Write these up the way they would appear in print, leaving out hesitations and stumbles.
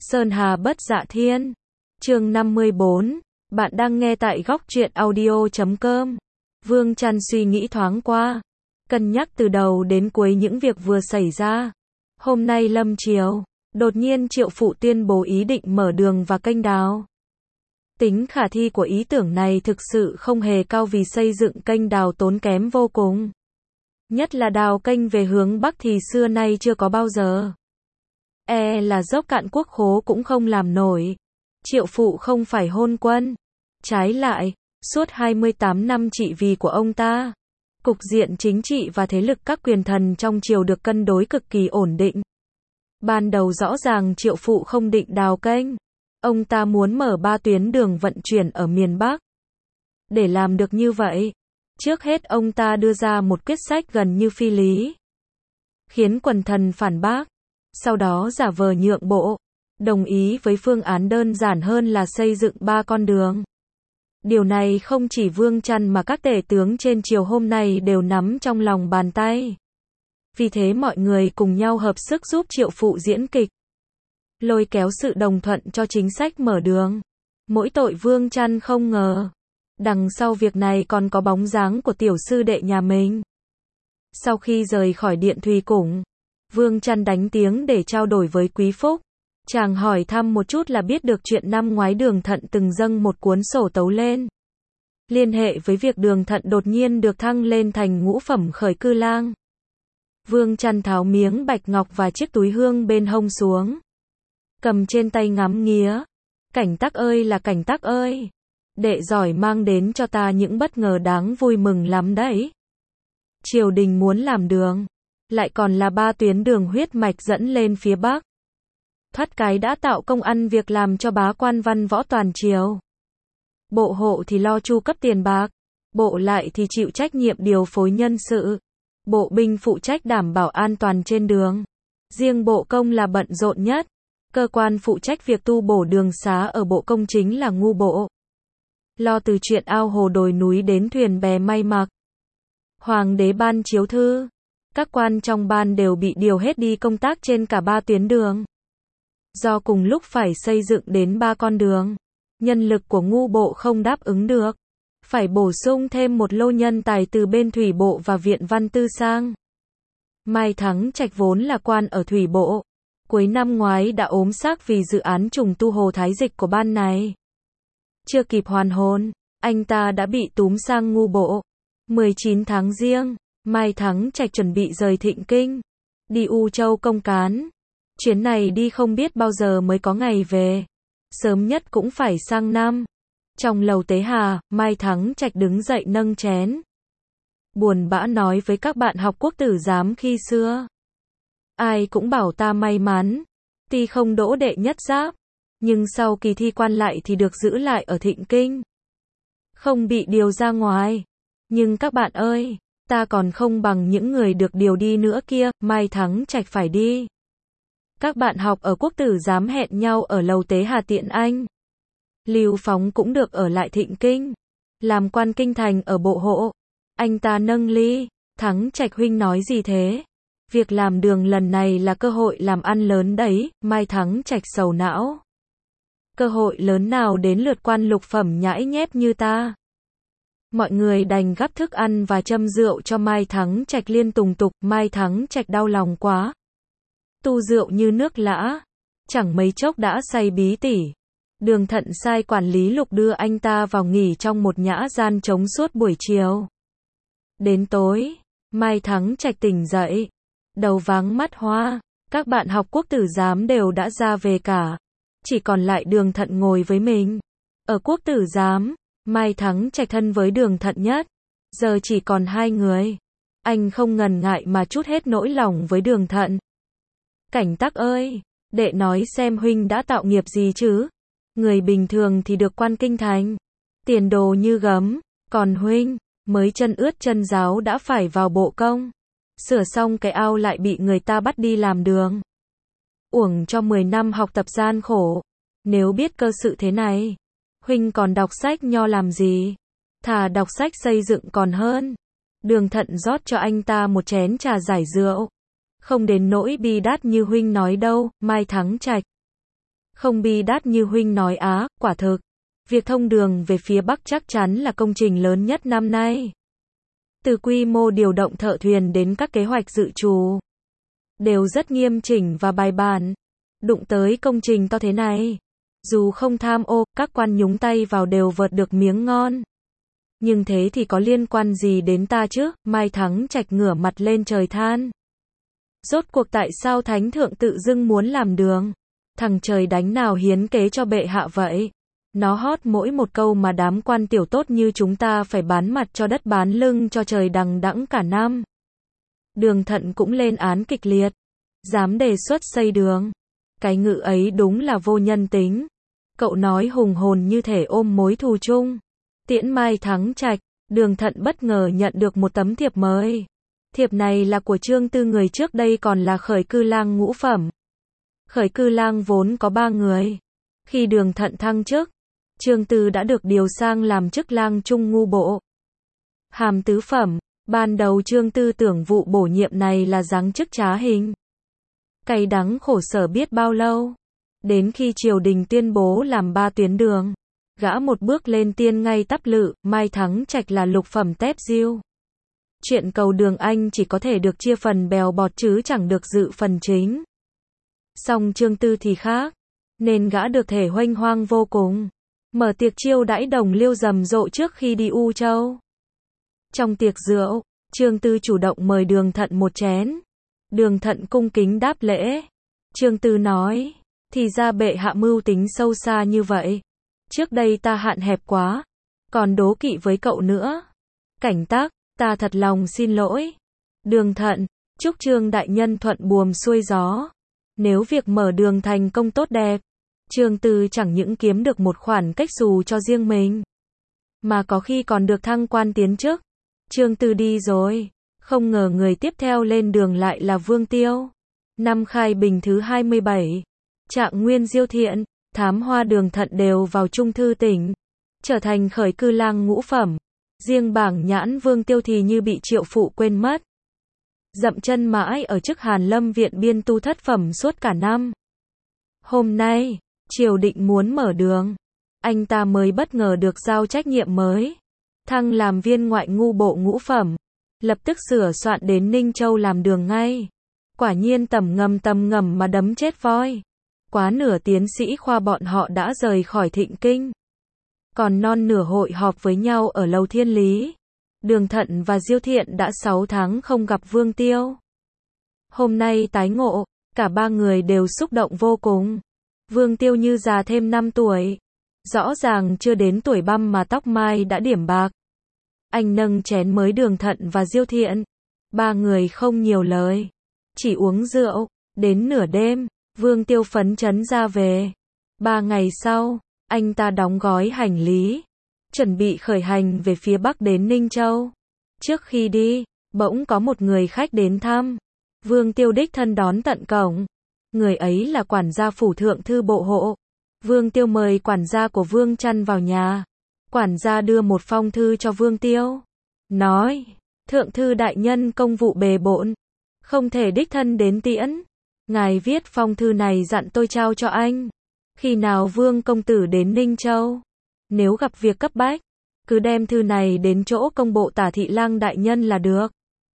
Sơn Hà bất dạ thiên. Chương 54. Bạn đang nghe tại góc truyện audio.com. Vương Trăn suy nghĩ thoáng qua, cân nhắc từ đầu đến cuối những việc vừa xảy ra. Hôm nay lâm chiều, đột nhiên Triệu Phụ tuyên bố ý định mở đường và kênh đào. Tính khả thi của ý tưởng này thực sự không hề cao vì xây dựng kênh đào tốn kém vô cùng. Nhất là đào kênh về hướng Bắc thì xưa nay chưa có bao giờ. Là dốc cạn quốc khố cũng không làm nổi. Triệu Phụ không phải hôn quân. Trái lại, suốt 28 năm trị vì của ông ta, cục diện chính trị và thế lực các quyền thần trong triều được cân đối cực kỳ ổn định. Ban đầu rõ ràng Triệu Phụ không định đào kênh. Ông ta muốn mở 3 tuyến đường vận chuyển ở miền Bắc. Để làm được như vậy, trước hết ông ta đưa ra một quyết sách gần như phi lý, khiến quần thần phản bác. Sau đó giả vờ nhượng bộ, đồng ý với phương án đơn giản hơn là xây dựng 3 con đường. Điều này không chỉ Vương Trăn mà các tể tướng trên triều hôm nay đều nắm trong lòng bàn tay. Vì thế mọi người cùng nhau hợp sức giúp Triệu Phụ diễn kịch, lôi kéo sự đồng thuận cho chính sách mở đường. Mỗi tội Vương Trăn không ngờ, đằng sau việc này còn có bóng dáng của tiểu sư đệ nhà mình. Sau khi rời khỏi điện Thùy Cung, Vương Trăn đánh tiếng để trao đổi với Quý Phúc. Chàng hỏi thăm một chút là biết được chuyện năm ngoái Đường Thận từng dâng một cuốn sổ tấu lên, liên hệ với việc Đường Thận đột nhiên được thăng lên thành ngũ phẩm khởi cư lang. Vương Trăn tháo miếng bạch ngọc và chiếc túi hương bên hông xuống, cầm trên tay ngắm nghía. Cảnh Tắc ơi là Cảnh Tắc ơi, đệ giỏi mang đến cho ta những bất ngờ đáng vui mừng lắm đấy. Triều đình muốn làm đường, lại còn là 3 tuyến đường huyết mạch dẫn lên phía Bắc. Thoát cái đã tạo công ăn việc làm cho bá quan văn võ toàn triều. Bộ hộ thì lo chu cấp tiền bạc, bộ lại thì chịu trách nhiệm điều phối nhân sự, bộ binh phụ trách đảm bảo an toàn trên đường. Riêng bộ công là bận rộn nhất. Cơ quan phụ trách việc tu bổ đường xá ở bộ công chính là ngu bộ, lo từ chuyện ao hồ đồi núi đến thuyền bè may mặc. Hoàng đế ban chiếu thư, các quan trong ban đều bị điều hết đi công tác trên cả 3 tuyến đường. Do cùng lúc phải xây dựng đến 3 con đường, nhân lực của ngu bộ không đáp ứng được, phải bổ sung thêm một lô nhân tài từ bên thủy bộ và viện văn tư sang. Mai Thắng Trạch vốn là quan ở thủy bộ, cuối năm ngoái đã ốm xác vì dự án trùng tu hồ thái dịch của ban này. Chưa kịp hoàn hồn, anh ta đã bị túm sang ngu bộ. 19 tháng Giêng, Mai Thắng Trạch chuẩn bị rời Thịnh Kinh, đi U Châu công cán. Chuyến này đi không biết bao giờ mới có ngày về, sớm nhất cũng phải sang năm. Trong lầu tế hà, Mai Thắng Trạch đứng dậy nâng chén, buồn bã nói với các bạn học quốc tử giám khi xưa. Ai cũng bảo ta may mắn, tuy không đỗ đệ nhất giáp, nhưng sau kỳ thi quan lại thì được giữ lại ở Thịnh Kinh, không bị điều ra ngoài. Nhưng các bạn ơi, ta còn không bằng những người được điều đi nữa kia. Mai Thắng Trạch phải đi. Các bạn học ở quốc tử giám hẹn nhau ở lầu tế hà tiện anh. Lưu Phóng cũng được ở lại Thịnh Kinh, làm quan kinh thành ở bộ hộ. Anh ta nâng ly, Thắng Trạch huynh nói gì thế? Việc làm đường lần này là cơ hội làm ăn lớn đấy. Mai Thắng Trạch sầu não. Cơ hội lớn nào đến lượt quan lục phẩm nhãi nhép như ta? Mọi người đành gắp thức ăn và châm rượu cho Mai Thắng Trạch liên tùng tục. Mai Thắng Trạch đau lòng quá. Tu rượu như nước lã, chẳng mấy chốc đã say bí tỉ. Đường Thận sai quản lý Lục đưa anh ta vào nghỉ trong một nhã gian trống suốt buổi chiều. Đến tối, Mai Thắng Trạch tỉnh dậy, đầu váng mắt hoa. Các bạn học quốc tử giám đều đã ra về cả, chỉ còn lại Đường Thận ngồi với mình. Ở quốc tử giám, Mai Thắng Trạch thân với Đường Thận nhất, giờ chỉ còn 2 người. Anh không ngần ngại mà trút hết nỗi lòng với Đường Thận. Cảnh Tắc ơi, đệ nói xem huynh đã tạo nghiệp gì chứ? Người bình thường thì được quan kinh thành, tiền đồ như gấm, còn huynh, mới chân ướt chân ráo đã phải vào bộ công, sửa xong cái ao lại bị người ta bắt đi làm đường. Uổng cho 10 năm học tập gian khổ. Nếu biết cơ sự thế này, huynh còn đọc sách nho làm gì? Thà đọc sách xây dựng còn hơn. Đường Thận rót cho anh ta một chén trà giải rượu. Không đến nỗi bi đát như huynh nói đâu. Mai Thắng Trạch Không bi đát như huynh nói á, quả thực. Việc thông đường về phía Bắc chắc chắn là công trình lớn nhất năm nay. Từ quy mô điều động thợ thuyền đến các kế hoạch dự trù, đều rất nghiêm chỉnh và bài bản. Đụng tới công trình to thế này, dù không tham ô, các quan nhúng tay vào đều vợt được miếng ngon. Nhưng thế thì có liên quan gì đến ta chứ? Mai Thắng Trạch ngửa mặt lên trời than. Rốt cuộc tại sao Thánh Thượng tự dưng muốn làm đường? Thằng trời đánh nào hiến kế cho bệ hạ vậy? Nó hót mỗi một câu mà đám quan tiểu tốt như chúng ta phải bán mặt cho đất bán lưng cho trời đằng đẵng cả năm. Đường Thận cũng lên án kịch liệt. Dám đề xuất xây đường. Cái ngự ấy đúng là vô nhân tính. Cậu nói hùng hồn như thể ôm mối thù chung. Tiễn Mai Thắng Trạch, Đường Thận bất ngờ nhận được một tấm thiệp mời. Thiệp này là của Trương Tư, người trước đây còn là khởi cư lang ngũ phẩm. Khởi cư lang vốn có 3 người. Khi Đường Thận thăng chức, Trương Tư đã được điều sang làm chức lang trung ngu bộ. Hàm tứ phẩm, ban đầu Trương Tư tưởng vụ bổ nhiệm này là giáng chức trá hình. Cay đắng khổ sở biết bao lâu. Đến khi triều đình tuyên bố làm 3 tuyến đường, gã một bước lên tiên ngay tắp lự, Mai Thắng Trạch là lục phẩm tép diêu. Chuyện cầu đường anh chỉ có thể được chia phần bèo bọt chứ chẳng được dự phần chính. Song Trương Tư thì khác, nên gã được thể huênh hoang vô cùng. Mở tiệc chiêu đãi đồng liêu rầm rộ trước khi đi U Châu. Trong tiệc rượu, Trương Tư chủ động mời Đường Thận một chén. Đường Thận cung kính đáp lễ. Trương Tư nói, thì ra bệ hạ mưu tính sâu xa như vậy. Trước đây ta hạn hẹp quá, còn đố kỵ với cậu nữa. Cảnh tác, ta thật lòng xin lỗi. Đường Thận, chúc Trương đại nhân thuận buồm xuôi gió. Nếu việc mở đường thành công tốt đẹp, Trương Tư chẳng những kiếm được một khoản cách xù cho riêng mình, mà có khi còn được thăng quan tiến chức. Trương Tư đi rồi, không ngờ người tiếp theo lên đường lại là Vương Tiêu. Năm Khai Bình thứ 27, Trạng Nguyên Diêu Thiện, Thám Hoa Đường Thận đều vào Trung Thư tỉnh, trở thành khởi cư lang ngũ phẩm. Riêng Bảng Nhãn Vương Tiêu thì như bị Triệu Phụ quên mất. Dậm chân mãi ở chức Hàn Lâm Viện biên tu thất phẩm suốt cả năm. Hôm nay, triều định muốn mở đường, anh ta mới bất ngờ được giao trách nhiệm mới. Thăng làm viên ngoại ngu bộ ngũ phẩm, lập tức sửa soạn đến Ninh Châu làm đường ngay. Quả nhiên tầm ngầm mà đấm chết voi. Quá nửa tiến sĩ khoa bọn họ đã rời khỏi Thịnh Kinh. Còn non nửa hội họp với nhau ở Lầu Thiên Lý. Đường Thận và Diêu Thiện đã 6 tháng không gặp Vương Tiêu. Hôm nay tái ngộ, cả 3 người đều xúc động vô cùng. Vương Tiêu như già thêm 5 tuổi. Rõ ràng chưa đến tuổi băm mà tóc mai đã điểm bạc. Anh nâng chén mới Đường Thận và Diêu Thiện. 3 người không nhiều lời, chỉ uống rượu. Đến nửa đêm, Vương Tiêu phấn chấn ra về. 3 ngày sau, anh ta đóng gói hành lý, chuẩn bị khởi hành về phía Bắc đến Ninh Châu. Trước khi đi, bỗng có một người khách đến thăm. Vương Tiêu đích thân đón tận cổng. Người ấy là quản gia phủ thượng thư bộ hộ. Vương Tiêu mời quản gia của Vương Trăn vào nhà. Quản gia đưa một phong thư cho Vương Tiêu. Nói, thượng thư đại nhân công vụ bề bộn, không thể đích thân đến tiễn. Ngài viết phong thư này dặn tôi trao cho anh. Khi nào Vương công tử đến Ninh Châu, nếu gặp việc cấp bách, cứ đem thư này đến chỗ công bộ Tả Thị Lang đại nhân là được.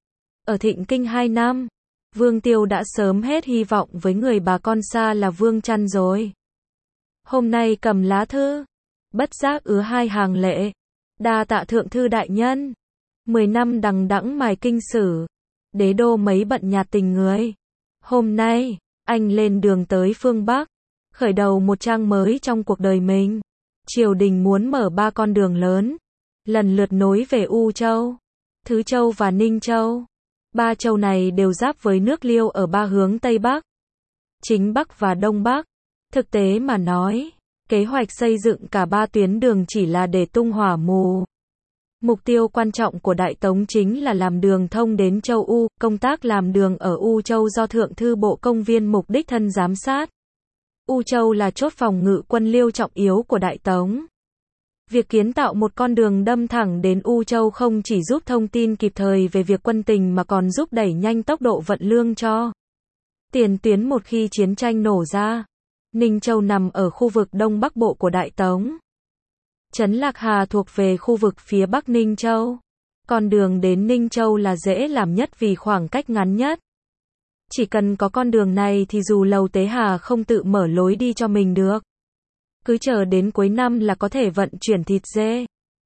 Ở Thịnh Kinh 2 năm, Vương Tiêu đã sớm hết hy vọng với người bà con xa là Vương Trăn rồi. Hôm nay cầm lá thư, bất giác ứa 2 hàng lệ. Đa tạ thượng thư đại nhân. 10 năm đằng đẵng mài kinh sử, đế đô mấy bận nhạt tình người. Hôm nay, anh lên đường tới phương Bắc, khởi đầu một trang mới trong cuộc đời mình. Triều đình muốn mở 3 con đường lớn, lần lượt nối về U Châu, Thứ Châu và Ninh Châu. 3 châu này đều giáp với nước Liêu ở 3 hướng Tây Bắc, Chính Bắc và Đông Bắc. Thực tế mà nói, kế hoạch xây dựng cả 3 tuyến đường chỉ là để tung hỏa mù. Mục tiêu quan trọng của Đại Tống chính là làm đường thông đến châu U. Công tác làm đường ở U Châu do Thượng thư Bộ Công Viên Mục đích thân giám sát. U Châu là chốt phòng ngự quân Liêu trọng yếu của Đại Tống. Việc kiến tạo một con đường đâm thẳng đến U Châu không chỉ giúp thông tin kịp thời về việc quân tình mà còn giúp đẩy nhanh tốc độ vận lương cho tiền tuyến một khi chiến tranh nổ ra. Ninh Châu nằm ở khu vực Đông Bắc Bộ của Đại Tống. Trấn Lạc Hà thuộc về khu vực phía Bắc Ninh Châu. Con đường đến Ninh Châu là dễ làm nhất vì khoảng cách ngắn nhất. Chỉ cần có con đường này thì dù Lầu Tế Hà không tự mở lối đi cho mình được, cứ chờ đến cuối năm là có thể vận chuyển thịt dê,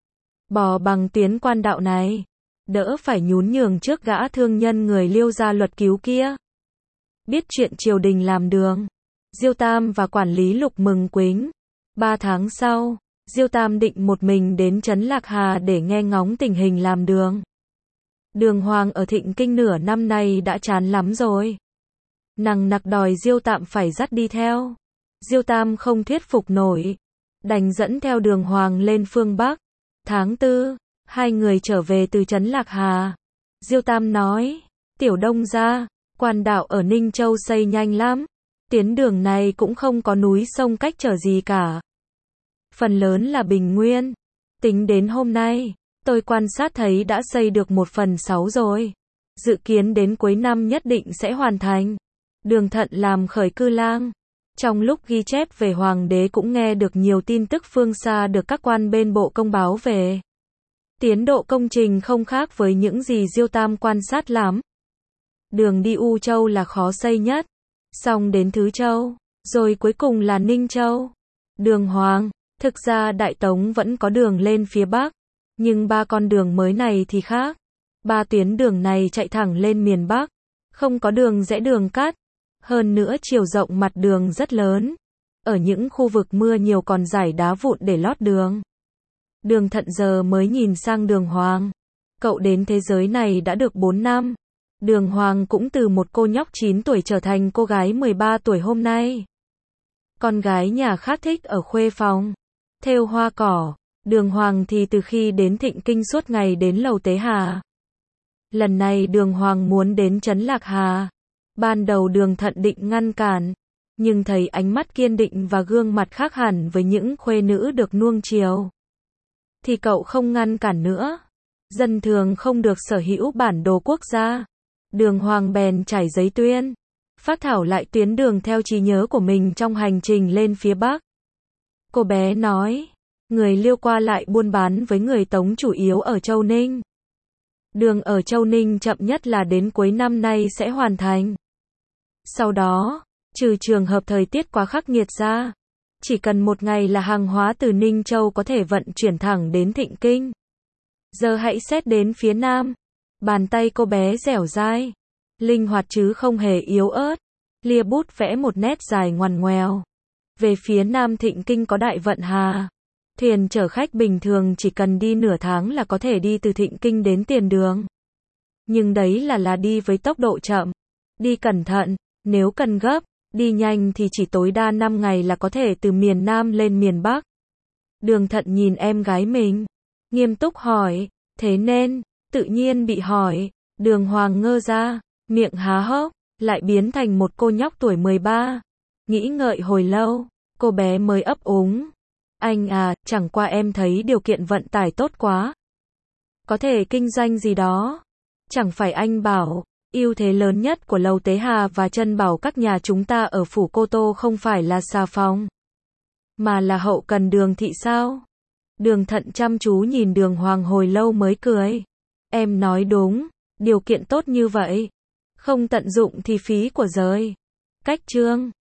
bò bằng tuyến quan đạo này, đỡ phải nhún nhường trước gã thương nhân người Liêu gia luật cứu kia. Biết chuyện triều đình làm đường, Diêu Tam và quản lý Lục mừng quính. 3 tháng sau, Diêu Tam định một mình đến Trấn Lạc Hà để nghe ngóng tình hình làm đường. Đường Hoàng ở Thịnh Kinh nửa năm nay đã chán lắm rồi. Nằng nặc đòi Diêu Tam phải dắt đi theo. Diêu Tam không thuyết phục nổi, đành dẫn theo Đường Hoàng lên phương Bắc. Tháng 4, hai người trở về từ Trấn Lạc Hà. Diêu Tam nói, Tiểu Đông gia, quan đạo ở Ninh Châu xây nhanh lắm. Tuyến đường này cũng không có núi sông cách trở gì cả. Phần lớn là bình nguyên. Tính đến hôm nay, tôi quan sát thấy đã xây được 1/6 rồi. Dự kiến đến cuối năm nhất định sẽ hoàn thành. Đường Thận làm khởi cư lang. Trong lúc ghi chép về hoàng đế cũng nghe được nhiều tin tức phương xa được các quan bên bộ công báo về. Tiến độ công trình không khác với những gì Diêu Tam quan sát lắm. Đường đi U Châu là khó xây nhất, xong đến Thứ Châu, rồi cuối cùng là Ninh Châu. Đường Hoàng, thực ra Đại Tống vẫn có đường lên phía Bắc, nhưng 3 con đường mới này thì khác. 3 tuyến đường này chạy thẳng lên miền Bắc, không có đường rẽ đường cắt. Hơn nữa chiều rộng mặt đường rất lớn. Ở những khu vực mưa nhiều còn rải đá vụn để lót đường. Đường Thận giờ mới nhìn sang Đường Hoàng. Cậu đến thế giới này đã được 4 năm. Đường Hoàng cũng từ một cô nhóc 9 tuổi trở thành cô gái 13 tuổi hôm nay. Con gái nhà khác thích ở khuê phòng, thêu hoa cỏ. Đường Hoàng thì từ khi đến Thịnh Kinh suốt ngày đến Lầu Tế Hà. Lần này Đường Hoàng muốn đến Trấn Lạc Hà. Ban đầu Đường Thận định ngăn cản, nhưng thấy ánh mắt kiên định và gương mặt khác hẳn với những khuê nữ được nuông chiều, thì cậu không ngăn cản nữa. Dân thường không được sở hữu bản đồ quốc gia. Đường Hoàng bèn trải giấy tuyên, phác thảo lại tuyến đường theo trí nhớ của mình trong hành trình lên phía Bắc. Cô bé nói, người Liêu qua lại buôn bán với người Tống chủ yếu ở Châu Ninh. Đường ở Châu Ninh chậm nhất là đến cuối năm nay sẽ hoàn thành. Sau đó, trừ trường hợp thời tiết quá khắc nghiệt ra, chỉ cần một ngày là hàng hóa từ Ninh Châu có thể vận chuyển thẳng đến Thịnh Kinh. Giờ hãy xét đến phía Nam. Bàn tay cô bé dẻo dai, linh hoạt chứ không hề yếu ớt, lia bút vẽ một nét dài ngoằn ngoèo. Về phía Nam Thịnh Kinh có Đại Vận Hà. Thuyền chở khách bình thường chỉ cần đi nửa tháng là có thể đi từ Thịnh Kinh đến Tiền Đường. Nhưng đấy là đi với tốc độ chậm. Đi cẩn thận, nếu cần gấp, đi nhanh thì chỉ tối đa 5 ngày là có thể từ miền Nam lên miền Bắc. Đường Thận nhìn em gái mình, nghiêm túc hỏi, thế nên, tự nhiên bị hỏi. Đường Hoàng ngơ ra, miệng há hốc, lại biến thành một cô nhóc tuổi 13. Nghĩ ngợi hồi lâu, cô bé mới ấp úng. Anh à, chẳng qua em thấy điều kiện vận tải tốt quá. Có thể kinh doanh gì đó. Chẳng phải anh bảo, ưu thế lớn nhất của Lầu Tế Hà và Trân Bảo các nhà chúng ta ở phủ Cô Tô không phải là xà phòng, mà là hậu cần Đường thị sao? Đường Thận chăm chú nhìn Đường Hoàng hồi lâu mới cười. Em nói đúng, điều kiện tốt như vậy, không tận dụng thì phí của giời. Cách chương